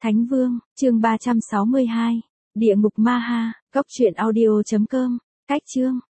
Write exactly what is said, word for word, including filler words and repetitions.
Thánh Vương, chương ba trăm sáu mươi hai. Địa ngục Ma Ha, góc truyện audio chấm com. Cách chương.